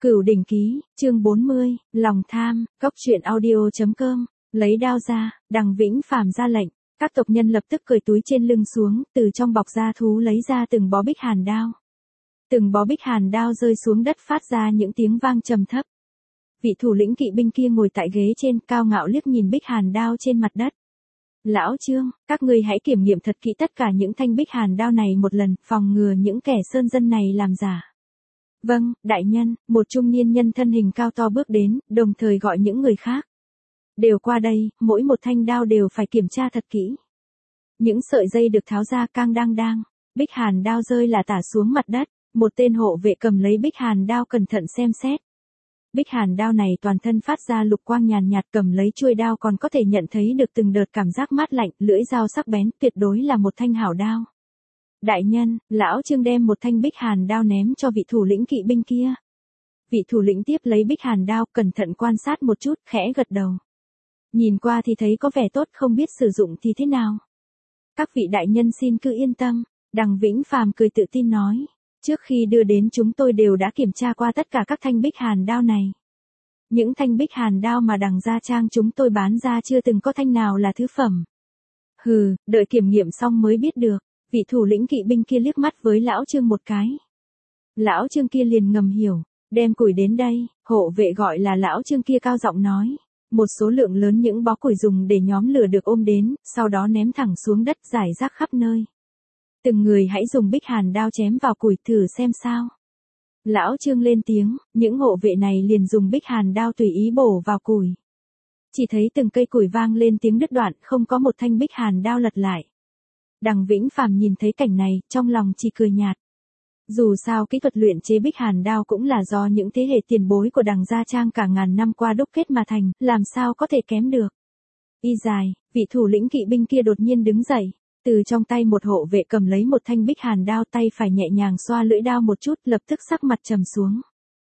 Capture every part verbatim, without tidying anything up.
Cửu đỉnh ký, chương bốn mươi, lòng tham, cốc truyện audio.com, lấy đao ra, Đằng Vĩnh Phàm ra lệnh, các tộc nhân lập tức cởi túi trên lưng xuống, từ trong bọc da thú lấy ra từng bó bích hàn đao. Từng bó bích hàn đao rơi xuống đất phát ra những tiếng vang trầm thấp. Vị thủ lĩnh kỵ binh kia ngồi tại ghế trên, cao ngạo liếc nhìn bích hàn đao trên mặt đất. Lão Trương, các ngươi hãy kiểm nghiệm thật kỹ tất cả những thanh bích hàn đao này một lần, phòng ngừa những kẻ sơn dân này làm giả. Vâng, đại nhân, một trung niên nhân thân hình cao to bước đến, đồng thời gọi những người khác. Đều qua đây, mỗi một thanh đao đều phải kiểm tra thật kỹ. Những sợi dây được tháo ra cang đang đang, bích hàn đao rơi là tả xuống mặt đất, một tên hộ vệ cầm lấy bích hàn đao cẩn thận xem xét. Bích hàn đao này toàn thân phát ra lục quang nhàn nhạt, cầm lấy chuôi đao còn có thể nhận thấy được từng đợt cảm giác mát lạnh, lưỡi dao sắc bén, tuyệt đối là một thanh hảo đao. Đại nhân, lão Trương đem một thanh bích hàn đao ném cho vị thủ lĩnh kỵ binh kia. Vị thủ lĩnh tiếp lấy bích hàn đao, cẩn thận quan sát một chút, khẽ gật đầu. Nhìn qua thì thấy có vẻ tốt, không biết sử dụng thì thế nào. Các vị đại nhân xin cứ yên tâm, Đằng Vĩnh Phàm cười tự tin nói. Trước khi đưa đến chúng tôi đều đã kiểm tra qua tất cả các thanh bích hàn đao này. Những thanh bích hàn đao mà Đằng Gia Trang chúng tôi bán ra chưa từng có thanh nào là thứ phẩm. Hừ, đợi kiểm nghiệm xong mới biết được. Vị thủ lĩnh kỵ binh kia liếc mắt với lão Trương một cái. Lão Trương kia liền ngầm hiểu, đem củi đến đây, hộ vệ gọi là lão Trương kia cao giọng nói. Một số lượng lớn những bó củi dùng để nhóm lửa được ôm đến, sau đó ném thẳng xuống đất rải rác khắp nơi. Từng người hãy dùng bích hàn đao chém vào củi thử xem sao. Lão Trương lên tiếng, những hộ vệ này liền dùng bích hàn đao tùy ý bổ vào củi. Chỉ thấy từng cây củi vang lên tiếng đứt đoạn, không có một thanh bích hàn đao lật lại. Đằng Vĩnh Phàm nhìn thấy cảnh này, trong lòng chỉ cười nhạt. Dù sao kỹ thuật luyện chế bích hàn đao cũng là do những thế hệ tiền bối của Đằng Gia Trang cả ngàn năm qua đúc kết mà thành, làm sao có thể kém được. Y dài, vị thủ lĩnh kỵ binh kia đột nhiên đứng dậy. Từ trong tay một hộ vệ cầm lấy một thanh bích hàn đao, tay phải nhẹ nhàng xoa lưỡi đao một chút, lập tức sắc mặt trầm xuống.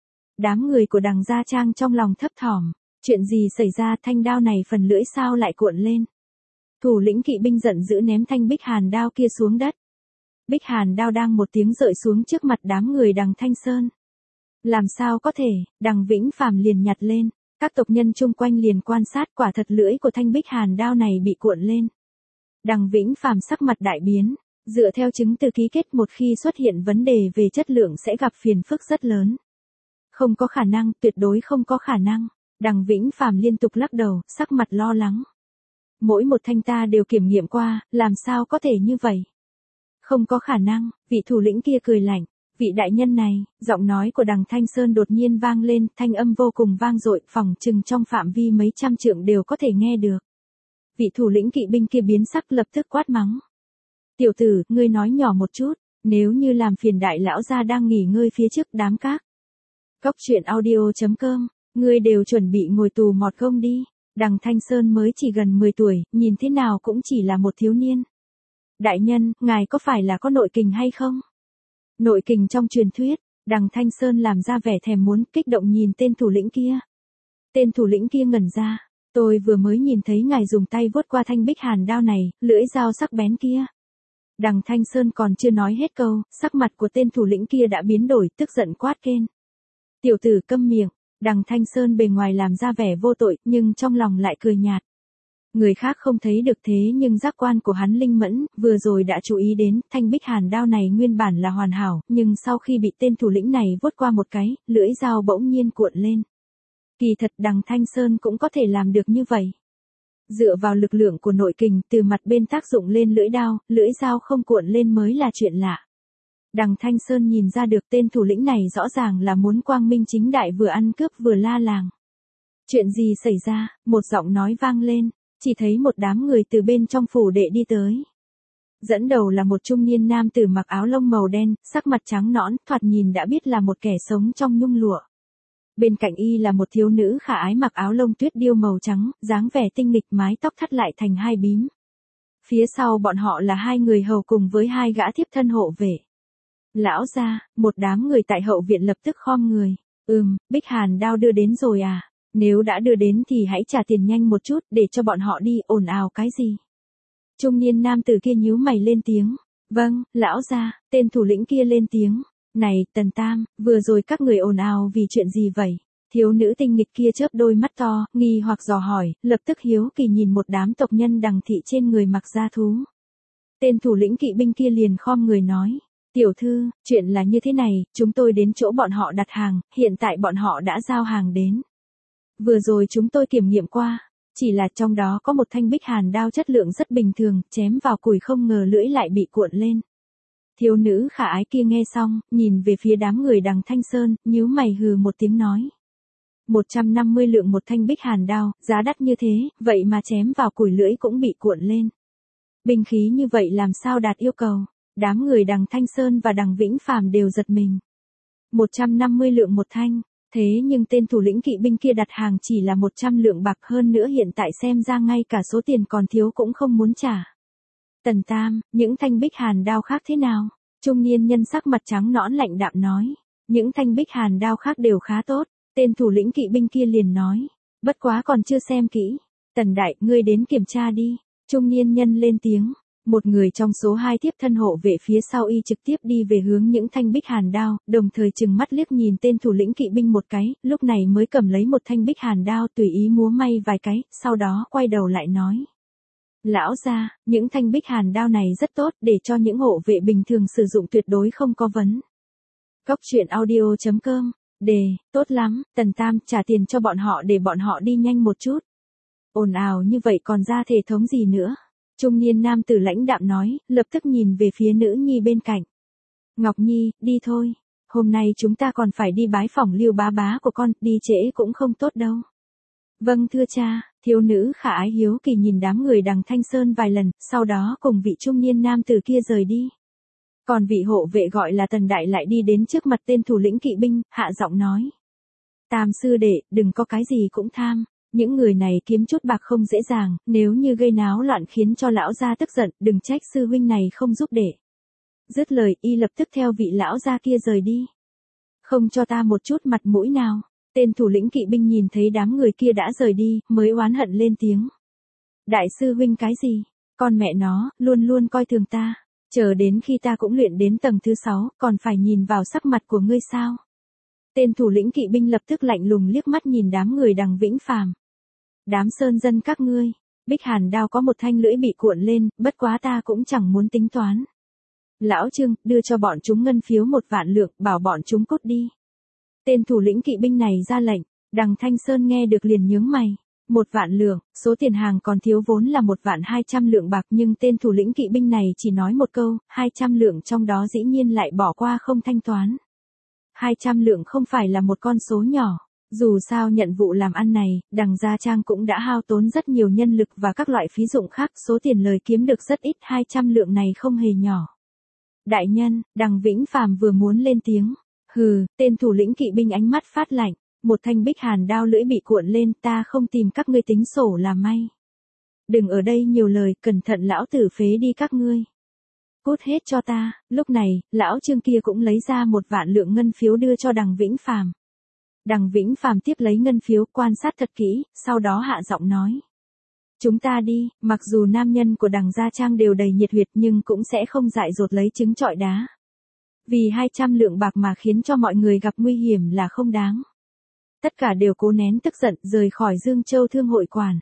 Đám người của Đằng Gia Trang trong lòng thấp thỏm, chuyện gì xảy ra, thanh đao này phần lưỡi sao lại cuộn lên. Thủ lĩnh kỵ binh giận dữ ném thanh bích hàn đao kia xuống đất. Bích hàn đao đang một tiếng rơi xuống trước mặt đám người Đằng Thanh Sơn. Làm sao có thể, Đằng Vĩnh Phàm liền nhặt lên, các tộc nhân chung quanh liền quan sát, quả thật lưỡi của thanh bích hàn đao này bị cuộn lên. Đằng Vĩnh Phàm sắc mặt đại biến, dựa theo chứng từ ký kết một khi xuất hiện vấn đề về chất lượng sẽ gặp phiền phức rất lớn. Không có khả năng, tuyệt đối không có khả năng. Đằng Vĩnh Phàm liên tục lắc đầu, sắc mặt lo lắng. Mỗi một thanh ta đều kiểm nghiệm qua, làm sao có thể như vậy? Không có khả năng, vị thủ lĩnh kia cười lạnh. Vị đại nhân này, giọng nói của Đằng Thanh Sơn đột nhiên vang lên, thanh âm vô cùng vang dội, phỏng chừng trong phạm vi mấy trăm trượng đều có thể nghe được. Vị thủ lĩnh kỵ binh kia biến sắc lập tức quát mắng. Tiểu tử, ngươi nói nhỏ một chút, nếu như làm phiền đại lão gia đang nghỉ ngơi phía trước đám các. Cốc truyện audio.com, ngươi đều chuẩn bị ngồi tù mọt gông đi. Đằng Thanh Sơn mới chỉ gần mười tuổi, nhìn thế nào cũng chỉ là một thiếu niên. Đại nhân, ngài có phải là có nội kình hay không? Nội kình trong truyền thuyết, Đằng Thanh Sơn làm ra vẻ thèm muốn, kích động nhìn tên thủ lĩnh kia. Tên thủ lĩnh kia ngẩn ra. Tôi vừa mới nhìn thấy ngài dùng tay vuốt qua thanh bích hàn đao này, lưỡi dao sắc bén kia. Đằng Thanh Sơn còn chưa nói hết câu, sắc mặt của tên thủ lĩnh kia đã biến đổi, tức giận quát kên. Tiểu tử câm miệng. Đằng Thanh Sơn bề ngoài làm ra vẻ vô tội, nhưng trong lòng lại cười nhạt. Người khác không thấy được thế nhưng giác quan của hắn linh mẫn, vừa rồi đã chú ý đến, thanh bích hàn đao này nguyên bản là hoàn hảo, nhưng sau khi bị tên thủ lĩnh này vuốt qua một cái, lưỡi dao bỗng nhiên cuộn lên. Kỳ thật Đằng Thanh Sơn cũng có thể làm được như vậy. Dựa vào lực lượng của nội kình, từ mặt bên tác dụng lên lưỡi đao, lưỡi dao không cuộn lên mới là chuyện lạ. Đằng Thanh Sơn nhìn ra được tên thủ lĩnh này rõ ràng là muốn quang minh chính đại vừa ăn cướp vừa la làng. Chuyện gì xảy ra, một giọng nói vang lên, chỉ thấy một đám người từ bên trong phủ đệ đi tới. Dẫn đầu là một trung niên nam tử mặc áo lông màu đen, sắc mặt trắng nõn, thoạt nhìn đã biết là một kẻ sống trong nhung lụa. Bên cạnh y là một thiếu nữ khả ái mặc áo lông tuyết điêu màu trắng, dáng vẻ tinh nghịch, mái tóc thắt lại thành hai bím. Phía sau bọn họ là hai người hầu cùng với hai gã thiếp thân hộ vệ. Lão gia, một đám người tại hậu viện lập tức khom người. Ừm, bích hàn đao đưa đến rồi à? Nếu đã đưa đến thì hãy trả tiền nhanh một chút để cho bọn họ đi, ồn ào cái gì? Trung niên nam tử kia nhíu mày lên tiếng. Vâng, lão gia, tên thủ lĩnh kia lên tiếng. Này, Tần Tam, vừa rồi các người ồn ào vì chuyện gì vậy? Thiếu nữ tinh nghịch kia chớp đôi mắt to, nghi hoặc dò hỏi, lập tức hiếu kỳ nhìn một đám tộc nhân đằng thị trên người mặc da thú. Tên thủ lĩnh kỵ binh kia liền khom người nói, tiểu thư, chuyện là như thế này, chúng tôi đến chỗ bọn họ đặt hàng, hiện tại bọn họ đã giao hàng đến. Vừa rồi chúng tôi kiểm nghiệm qua, chỉ là trong đó có một thanh bích hàn đao chất lượng rất bình thường, chém vào củi không ngờ lưỡi lại bị cuộn lên. Thiếu nữ khả ái kia nghe xong, nhìn về phía đám người đằng Thanh Sơn, nhíu mày hừ một tiếng nói. một trăm năm mươi lượng một thanh bích hàn đao, giá đắt như thế, vậy mà chém vào củi lưỡi cũng bị cuộn lên. Binh khí như vậy làm sao đạt yêu cầu? Đám người đằng Thanh Sơn và đằng Vĩnh Phàm đều giật mình. một trăm năm mươi lượng một thanh, thế nhưng tên thủ lĩnh kỵ binh kia đặt hàng chỉ là một trăm lượng bạc, hơn nữa hiện tại xem ra ngay cả số tiền còn thiếu cũng không muốn trả. Tần Tam, những thanh bích hàn đao khác thế nào? Trung niên nhân sắc mặt trắng nõn lạnh đạm nói. Những thanh bích hàn đao khác đều khá tốt. Tên thủ lĩnh kỵ binh kia liền nói. Bất quá còn chưa xem kỹ. Tần Đại, ngươi đến kiểm tra đi. Trung niên nhân lên tiếng. Một người trong số hai tiếp thân hộ vệ phía sau y trực tiếp đi về hướng những thanh bích hàn đao, đồng thời chừng mắt liếc nhìn tên thủ lĩnh kỵ binh một cái, lúc này mới cầm lấy một thanh bích hàn đao tùy ý múa may vài cái, sau đó quay đầu lại nói. Lão gia, những thanh bích hàn đao này rất tốt, để cho những hộ vệ bình thường sử dụng tuyệt đối không có vấn. Cốc truyện audio chấm com, đề, tốt lắm, Tần Tam, trả tiền cho bọn họ để bọn họ đi nhanh một chút. Ồn ào như vậy còn ra thể thống gì nữa? Trung niên nam tử lãnh đạm nói, lập tức nhìn về phía nữ nhi bên cạnh. Ngọc Nhi, đi thôi. Hôm nay chúng ta còn phải đi bái phỏng Lưu bá bá của con, đi trễ cũng không tốt đâu. Vâng thưa cha, thiếu nữ khả ái hiếu kỳ nhìn đám người đằng Thanh Sơn vài lần, sau đó cùng vị trung niên nam tử kia rời đi. Còn vị hộ vệ gọi là Tần Đại lại đi đến trước mặt tên thủ lĩnh kỵ binh, hạ giọng nói. Tam sư đệ, đừng có cái gì cũng tham. Những người này kiếm chút bạc không dễ dàng, nếu như gây náo loạn khiến cho lão gia tức giận, đừng trách sư huynh này không giúp để. Dứt lời, y lập tức theo vị lão gia kia rời đi. Không cho ta một chút mặt mũi nào. Tên thủ lĩnh kỵ binh nhìn thấy đám người kia đã rời đi, mới oán hận lên tiếng. Đại sư huynh cái gì? Con mẹ nó, luôn luôn coi thường ta. Chờ đến khi ta cũng luyện đến tầng thứ sáu, còn phải nhìn vào sắc mặt của ngươi sao? Tên thủ lĩnh kỵ binh lập tức lạnh lùng liếc mắt nhìn đám người đằng Vĩnh Phàm. Đám sơn dân các ngươi, bích hàn đao có một thanh lưỡi bị cuộn lên, bất quá ta cũng chẳng muốn tính toán. Lão Trương, đưa cho bọn chúng ngân phiếu một vạn lượng, bảo bọn chúng cút đi. Tên thủ lĩnh kỵ binh này ra lệnh, đằng Thanh Sơn nghe được liền nhướng mày. Một vạn lượng, số tiền hàng còn thiếu vốn là một vạn hai trăm lượng bạc, nhưng tên thủ lĩnh kỵ binh này chỉ nói một câu, hai trăm lượng trong đó dĩ nhiên lại bỏ qua không thanh toán. hai trăm lượng không phải là một con số nhỏ. Dù sao nhận vụ làm ăn này, đằng Gia Trang cũng đã hao tốn rất nhiều nhân lực và các loại phí dụng khác, số tiền lời kiếm được rất ít, hai trăm lượng này không hề nhỏ. Đại nhân, đằng Vĩnh Phàm vừa muốn lên tiếng. Hừ, tên thủ lĩnh kỵ binh ánh mắt phát lạnh, một thanh bích hàn đao lưỡi bị cuộn lên, ta không tìm các ngươi tính sổ là may. Đừng ở đây nhiều lời, cẩn thận lão tử phế đi các ngươi. Cút hết cho ta. Lúc này, lão Trương kia cũng lấy ra một vạn lượng ngân phiếu đưa cho đằng Vĩnh Phàm. Đằng Vĩnh Phàm tiếp lấy ngân phiếu, quan sát thật kỹ, sau đó hạ giọng nói. Chúng ta đi, mặc dù nam nhân của đằng Gia Trang đều đầy nhiệt huyệt nhưng cũng sẽ không dại dột lấy trứng trọi đá. Vì hai trăm lượng bạc mà khiến cho mọi người gặp nguy hiểm là không đáng. Tất cả đều cố nén tức giận, rời khỏi Dương Châu Thương hội Quản.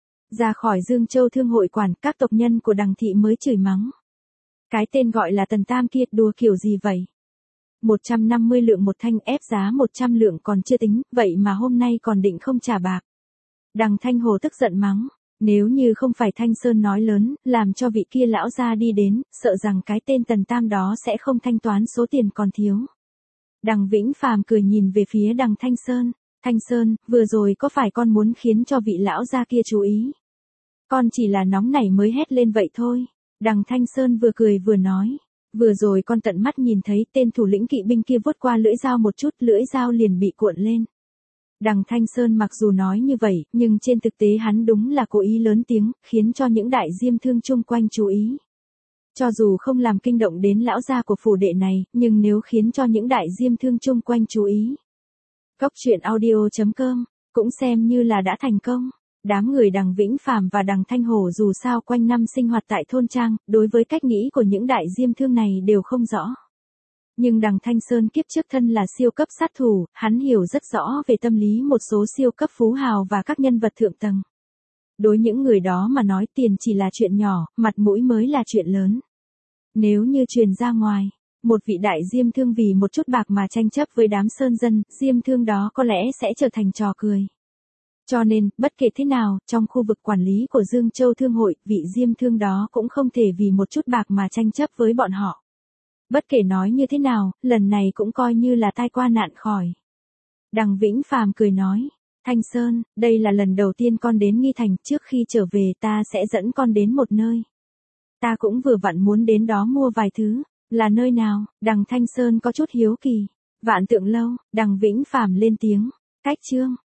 Ra khỏi Dương Châu Thương hội Quản, các tộc nhân của đằng thị mới chửi mắng. Cái tên gọi là Tần Tam kia đùa kiểu gì vậy? một trăm năm mươi lượng một thanh, ép giá một trăm lượng còn chưa tính, vậy mà hôm nay còn định không trả bạc. Đằng Thanh Hồ tức giận mắng. Nếu như không phải Thanh Sơn nói lớn, làm cho vị kia lão gia đi đến, sợ rằng cái tên Tần Tam đó sẽ không thanh toán số tiền còn thiếu. Đằng Vĩnh Phàm cười nhìn về phía đằng Thanh Sơn. Thanh Sơn, vừa rồi có phải con muốn khiến cho vị lão gia kia chú ý? Con chỉ là nóng nảy mới hét lên vậy thôi. Đằng Thanh Sơn vừa cười vừa nói. Vừa rồi con tận mắt nhìn thấy tên thủ lĩnh kỵ binh kia vuốt qua lưỡi dao một chút, lưỡi dao liền bị cuộn lên. Đằng Thanh Sơn mặc dù nói như vậy, nhưng trên thực tế hắn đúng là cố ý lớn tiếng, khiến cho những đại diêm thương chung quanh chú ý. Cho dù không làm kinh động đến lão gia của phủ đệ này, nhưng nếu khiến cho những đại diêm thương chung quanh chú ý. Cốc truyện audio chấm com, cũng xem như là đã thành công. Đám người đằng Vĩnh Phàm và đằng Thanh Hồ dù sao quanh năm sinh hoạt tại thôn trang, đối với cách nghĩ của những đại diêm thương này đều không rõ. Nhưng đằng Thanh Sơn kiếp trước thân là siêu cấp sát thủ, hắn hiểu rất rõ về tâm lý một số siêu cấp phú hào và các nhân vật thượng tầng. Đối những người đó mà nói tiền chỉ là chuyện nhỏ, mặt mũi mới là chuyện lớn. Nếu như truyền ra ngoài, một vị đại diêm thương vì một chút bạc mà tranh chấp với đám sơn dân, diêm thương đó có lẽ sẽ trở thành trò cười. Cho nên, bất kể thế nào, trong khu vực quản lý của Dương Châu Thương hội, vị diêm thương đó cũng không thể vì một chút bạc mà tranh chấp với bọn họ. Bất kể nói như thế nào, lần này cũng coi như là tai qua nạn khỏi. Đằng Vĩnh Phàm cười nói, Thanh Sơn, đây là lần đầu tiên con đến Nghi Thành, trước khi trở về ta sẽ dẫn con đến một nơi. Ta cũng vừa vặn muốn đến đó mua vài thứ, là nơi nào? Đằng Thanh Sơn có chút hiếu kỳ. Vạn Tượng Lâu. Đằng Vĩnh Phàm lên tiếng, cách chương.